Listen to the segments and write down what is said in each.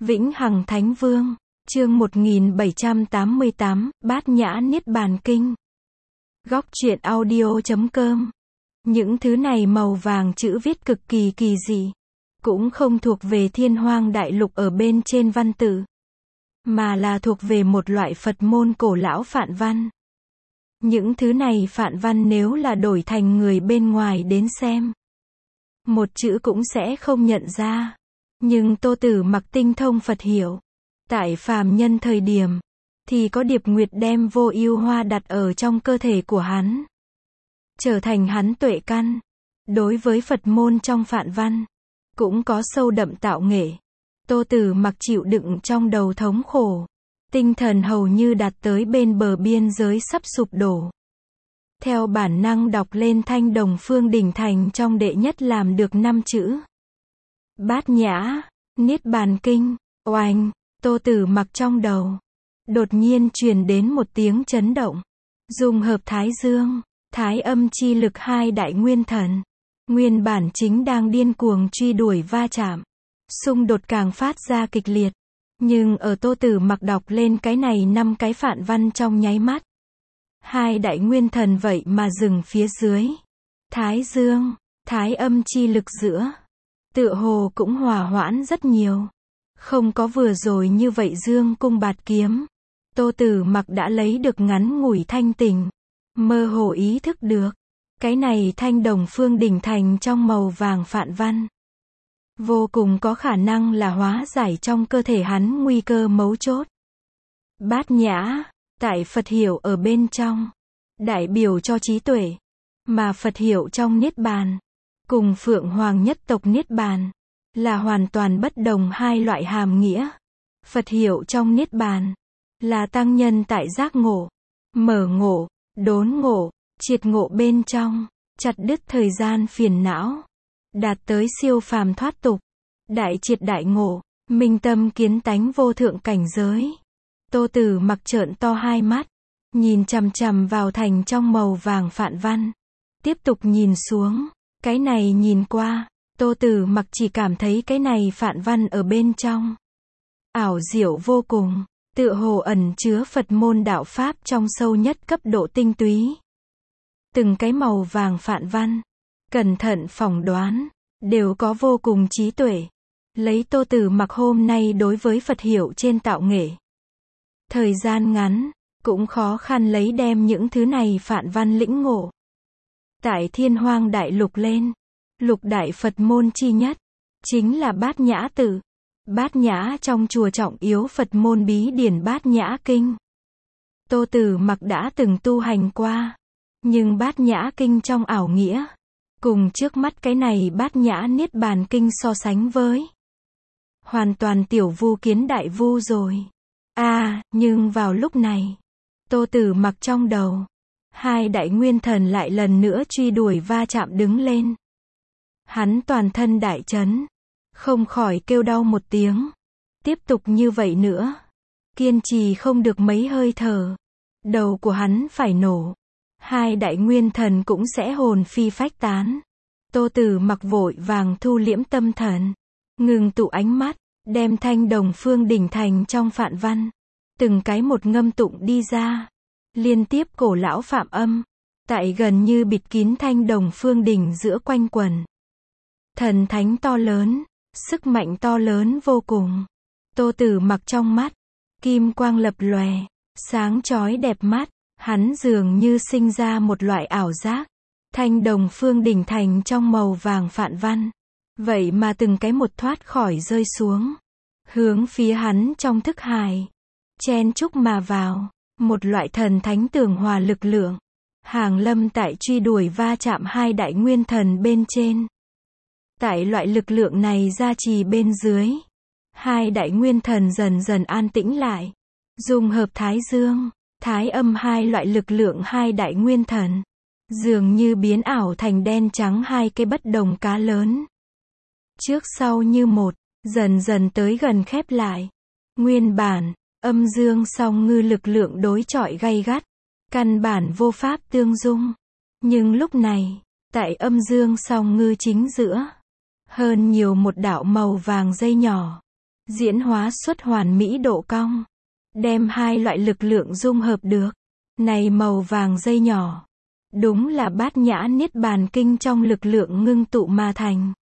Vĩnh Hằng Thánh Vương, chương 1788, Bát Nhã Niết Bàn Kinh. Góc truyện audio.com. Những thứ này màu vàng chữ viết cực kỳ kỳ dị, cũng không thuộc về Thiên Hoang Đại Lục ở bên trên văn tự, mà là thuộc về một loại Phật môn cổ lão phạn văn. Những thứ này phạn văn nếu là đổi thành người bên ngoài đến xem, một chữ cũng sẽ không nhận ra. Nhưng Tô Tử Mặc tinh thông Phật hiểu. Tại phàm nhân thời điểm, thì có Điệp Nguyệt đem Vô Ưu Hoa đặt ở trong cơ thể của hắn, trở thành hắn tuệ căn. Đối với Phật môn trong phạn văn, cũng có sâu đậm tạo nghệ. Tô Tử Mặc chịu đựng trong đầu thống khổ, tinh thần hầu như đạt tới bên bờ biên giới sắp sụp đổ. Theo bản năng đọc lên Thanh Đồng Phương Đỉnh Thành trong đệ nhất làm được 5 chữ. Bát Nhã, Niết Bàn Kinh. Oanh, Tô Tử Mặc trong đầu đột nhiên truyền đến một tiếng chấn động. Dung hợp Thái Dương, Thái Âm chi lực hai đại nguyên thần, nguyên bản chính đang điên cuồng truy đuổi va chạm, xung đột càng phát ra kịch liệt. Nhưng ở Tô Tử Mặc đọc lên cái này 5 cái phạn văn trong nháy mắt, hai đại nguyên thần vậy mà dừng phía dưới. Thái Dương, Thái Âm chi lực giữa, tựa hồ cũng hòa hoãn rất nhiều. Không có vừa rồi như vậy dương cung bạt kiếm. Tô Tử Mặc đã lấy được ngắn ngủi thanh tỉnh, mơ hồ ý thức được, cái này Thanh Đồng Phương Đỉnh Thành trong màu vàng phạn văn, vô cùng có khả năng là hóa giải trong cơ thể hắn nguy cơ mấu chốt. Bát Nhã, tại Phật hiểu ở bên trong, đại biểu cho trí tuệ, mà Phật hiểu trong Niết Bàn, cùng Phượng Hoàng nhất tộc Niết Bàn, là hoàn toàn bất đồng hai loại hàm nghĩa. Phật hiểu trong Niết Bàn, là tăng nhân tại giác ngộ, mở ngộ, đốn ngộ, triệt ngộ bên trong, chặt đứt thời gian phiền não, đạt tới siêu phàm thoát tục, đại triệt đại ngộ, minh tâm kiến tánh vô thượng cảnh giới. Tô Tử Mặc trợn to hai mắt, nhìn chằm chằm vào thành trong màu vàng phạn văn, tiếp tục nhìn xuống. Cái này nhìn qua, Tô Tử Mặc chỉ cảm thấy cái này phạn văn ở bên trong ảo diệu vô cùng, tựa hồ ẩn chứa Phật môn đạo pháp trong sâu nhất cấp độ tinh túy. Từng cái màu vàng phạn văn, cẩn thận phỏng đoán, đều có vô cùng trí tuệ. Lấy Tô Tử Mặc hôm nay đối với Phật hiểu trên tạo nghệ, thời gian ngắn, cũng khó khăn lấy đem những thứ này phạn văn lĩnh ngộ. Tại Thiên Hoang Đại Lục lên, lục đại Phật môn chi nhất, chính là Bát Nhã Tự. Bát Nhã trong chùa trọng yếu Phật môn bí điển Bát Nhã Kinh. Tô Tử Mặc đã từng tu hành qua, nhưng Bát Nhã Kinh trong ảo nghĩa, cùng trước mắt cái này Bát Nhã Niết Bàn Kinh so sánh với, hoàn toàn tiểu vu kiến đại vu rồi. Nhưng vào lúc này, Tô Tử Mặc trong đầu, hai đại nguyên thần lại lần nữa truy đuổi va chạm đứng lên. Hắn toàn thân đại chấn, không khỏi kêu đau một tiếng. Tiếp tục như vậy nữa, kiên trì không được mấy hơi thở, đầu của hắn phải nổ, hai đại nguyên thần cũng sẽ hồn phi phách tán. Tô Tử Mặc vội vàng thu liễm tâm thần, ngừng tụ ánh mắt, đem Thanh Đồng Phương Đỉnh Thành trong phạn văn, từng cái một ngâm tụng đi ra. Liên tiếp cổ lão phạm âm, tại gần như bịt kín Thanh Đồng Phương Đỉnh giữa quanh quẩn. Thần thánh to lớn, sức mạnh to lớn vô cùng. Tô Tử Mặc trong mắt, kim quang lập lòe, sáng chói đẹp mắt, hắn dường như sinh ra một loại ảo giác. Thanh Đồng Phương Đỉnh Thành trong màu vàng phạn văn, vậy mà từng cái một thoát khỏi rơi xuống, hướng phía hắn trong thức hải, chen chúc mà vào. Một loại thần thánh tường hòa lực lượng, hàng lâm tại truy đuổi va chạm hai đại nguyên thần bên trên. Tại loại lực lượng này gia trì bên dưới, hai đại nguyên thần dần dần an tĩnh lại. Dung hợp Thái Dương, Thái Âm hai loại lực lượng hai đại nguyên thần, dường như biến ảo thành đen trắng hai cái bất đồng cá lớn. Trước sau như một, dần dần tới gần khép lại. Nguyên bản, âm dương song ngư lực lượng đối chọi gay gắt, căn bản vô pháp tương dung. Nhưng lúc này, tại âm dương song ngư chính giữa, hơn nhiều một đạo màu vàng dây nhỏ, diễn hóa xuất hoàn mỹ độ cong, đem hai loại lực lượng dung hợp được. Này màu vàng dây nhỏ, đúng là Bát Nhã Niết Bàn Kinh trong lực lượng ngưng tụ mà thành.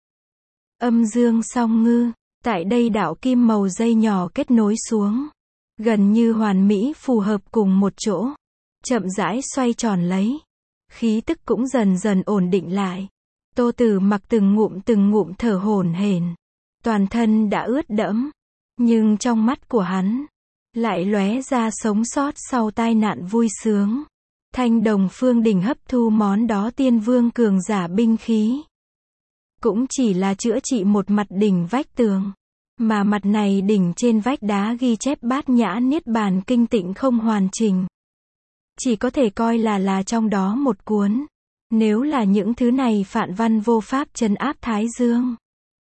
Âm dương song ngư, tại đây đạo kim màu dây nhỏ kết nối xuống, gần như hoàn mỹ phù hợp cùng một chỗ, chậm rãi xoay tròn lấy. Khí tức cũng dần dần ổn định lại. Tô Tử Mặc từng ngụm thở hổn hển, toàn thân đã ướt đẫm, nhưng trong mắt của hắn lại lóe ra sống sót sau tai nạn vui sướng. Thanh Đồng Phương Đỉnh hấp thu món đó tiên vương cường giả binh khí, cũng chỉ là chữa trị một mặt đỉnh vách tường, mà mặt này đỉnh trên vách đá ghi chép Bát Nhã Niết Bàn Kinh tịnh không hoàn chỉnh, chỉ có thể coi là trong đó một cuốn. Nếu là những thứ này phạn văn vô pháp trấn áp Thái Dương,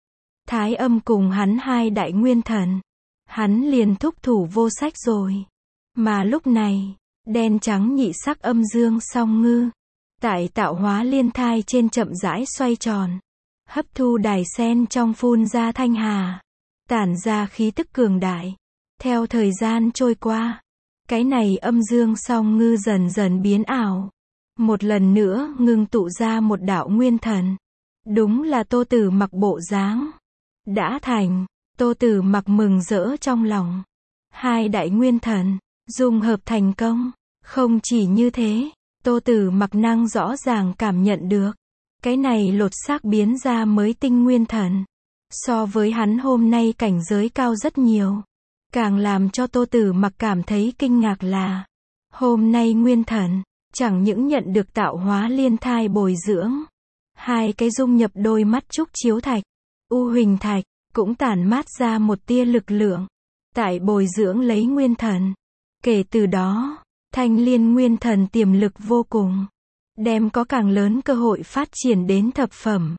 Thái Âm cùng hắn hai đại nguyên thần, hắn liền thúc thủ vô sách rồi. Mà lúc này, đen trắng nhị sắc âm dương song ngư, tại tạo hóa liên thai trên chậm rãi xoay tròn, hấp thu đài sen trong phun ra thanh hà, tản ra khí tức cường đại. Theo thời gian trôi qua, cái này âm dương song ngư dần dần biến ảo, một lần nữa ngưng tụ ra một đạo nguyên thần. Đúng là Tô Tử Mặc bộ dáng. Đã thành. Tô Tử Mặc mừng rỡ trong lòng. Hai đại nguyên thần dung hợp thành công. Không chỉ như thế, Tô Tử Mặc năng rõ ràng cảm nhận được, cái này lột xác biến ra mới tinh nguyên thần, so với hắn hôm nay cảnh giới cao rất nhiều. Càng làm cho Tô Tử Mặc cảm thấy kinh ngạc là, hôm nay nguyên thần chẳng những nhận được tạo hóa liên thai bồi dưỡng, hai cái dung nhập đôi mắt trúc chiếu thạch, U Huỳnh Thạch, cũng tản mát ra một tia lực lượng, tại bồi dưỡng lấy nguyên thần. Kể từ đó, Thanh Liên nguyên thần tiềm lực vô cùng, đem có càng lớn cơ hội phát triển đến thập phẩm,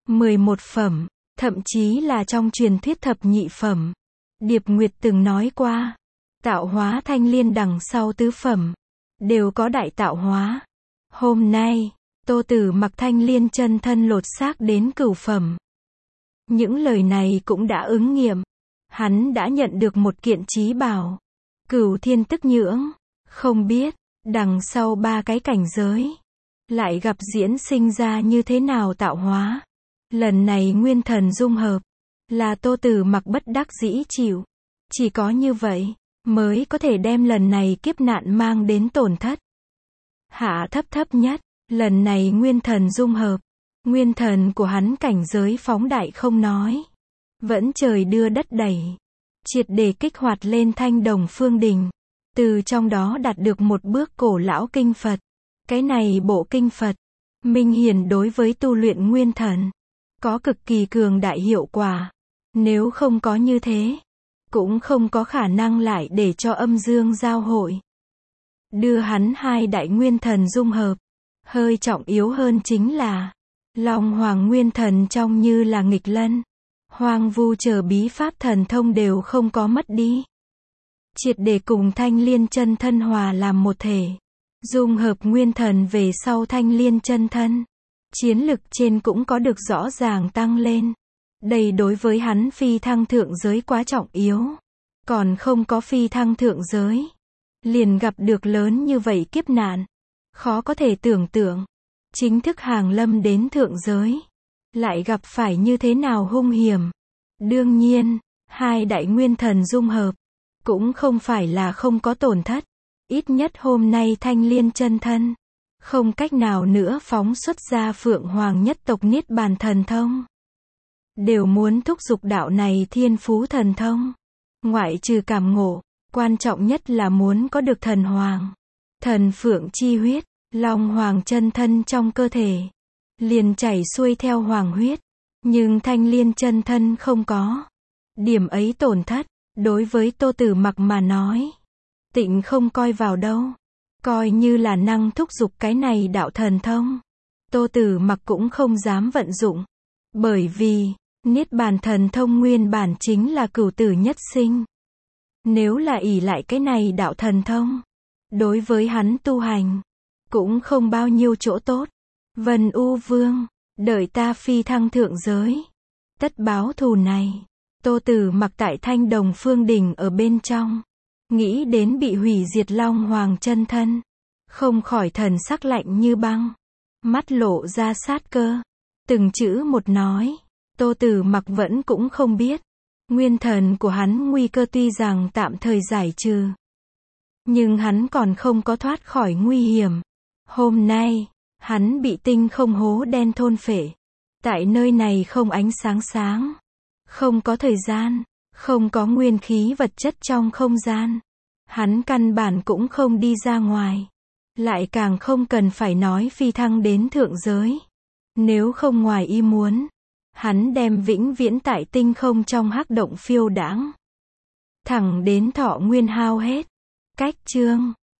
11 phẩm, thậm chí là trong truyền thuyết thập nhị phẩm. Điệp Nguyệt từng nói qua, tạo hóa Thanh Liên đằng sau tứ phẩm đều có đại tạo hóa. Hôm nay, Tô Tử Mặc Thanh Liên chân thân lột xác đến cửu phẩm. Những lời này cũng đã ứng nghiệm. Hắn đã nhận được một kiện chí bảo, Cửu Thiên Tức Nhưỡng. Không biết, đằng sau ba cái cảnh giới, lại gặp diễn sinh ra như thế nào tạo hóa. Lần này nguyên thần dung hợp, là Tô Tử Mặc bất đắc dĩ chịu. Chỉ có như vậy, mới có thể đem lần này kiếp nạn mang đến tổn thất. Hạ thấp nhất, lần này nguyên thần dung hợp, nguyên thần của hắn cảnh giới phóng đại không nói, vẫn trời đưa đất đẩy, triệt để kích hoạt lên Thanh Đồng Phương Đỉnh, từ trong đó đạt được một bước cổ lão kinh Phật. Cái này bộ kinh Phật, minh hiển đối với tu luyện nguyên thần, có cực kỳ cường đại hiệu quả. Nếu không có như thế, cũng không có khả năng lại để cho âm dương giao hội, đưa hắn hai đại nguyên thần dung hợp. Hơi trọng yếu hơn chính là, Long Hoàng nguyên thần trong như là nghịch lân, hoang vu chờ bí pháp thần thông đều không có mất đi. Triệt để cùng Thanh Liên chân thân hòa làm một thể. Dung hợp nguyên thần về sau Thanh Liên chân thân, chiến lực trên cũng có được rõ ràng tăng lên. Đây đối với hắn phi thăng thượng giới quá trọng yếu. Còn không có phi thăng thượng giới, liền gặp được lớn như vậy kiếp nạn. Khó có thể tưởng tượng, chính thức hàng lâm đến thượng giới, lại gặp phải như thế nào hung hiểm. Đương nhiên, hai đại nguyên thần dung hợp, cũng không phải là không có tổn thất. Ít nhất hôm nay Thanh Liên chân thân, không cách nào nữa phóng xuất ra Phượng Hoàng nhất tộc Niết Bàn thần thông. Đều muốn thúc giục đạo này thiên phú thần thông. Ngoại trừ cảm ngộ, quan trọng nhất là muốn có được thần hoàng, thần phượng chi huyết. Long Hoàng chân thân trong cơ thể, liền chảy xuôi theo hoàng huyết. Nhưng Thanh Liên chân thân không có. Điểm ấy tổn thất, đối với Tô Tử Mặc mà nói, tịnh không coi vào đâu. Coi như là năng thúc giục cái này đạo thần thông, Tô Tử Mặc cũng không dám vận dụng. Bởi vì, Niết Bàn thần thông nguyên bản chính là cửu tử nhất sinh. Nếu là ỷ lại cái này đạo thần thông, đối với hắn tu hành, cũng không bao nhiêu chỗ tốt. Vân U Vương, đợi ta phi thăng thượng giới, tất báo thù này. Tô Tử Mặc tại Thanh Đồng Phương Đình ở bên trong, nghĩ đến bị hủy diệt Long Hoàng chân thân, không khỏi thần sắc lạnh như băng, mắt lộ ra sát cơ, từng chữ một nói. Tô Tử Mặc vẫn cũng không biết, nguyên thần của hắn nguy cơ tuy rằng tạm thời giải trừ, nhưng hắn còn không có thoát khỏi nguy hiểm. Hôm nay, hắn bị tinh không hố đen thôn phệ. Tại nơi này không ánh sáng sáng, không có thời gian, không có nguyên khí vật chất trong không gian. Hắn căn bản cũng không đi ra ngoài, lại càng không cần phải nói phi thăng đến thượng giới. Nếu không ngoài ý muốn, hắn đem vĩnh viễn tại tinh không trong hắc động phiêu đãng, thẳng đến thọ nguyên hao hết. Cách chương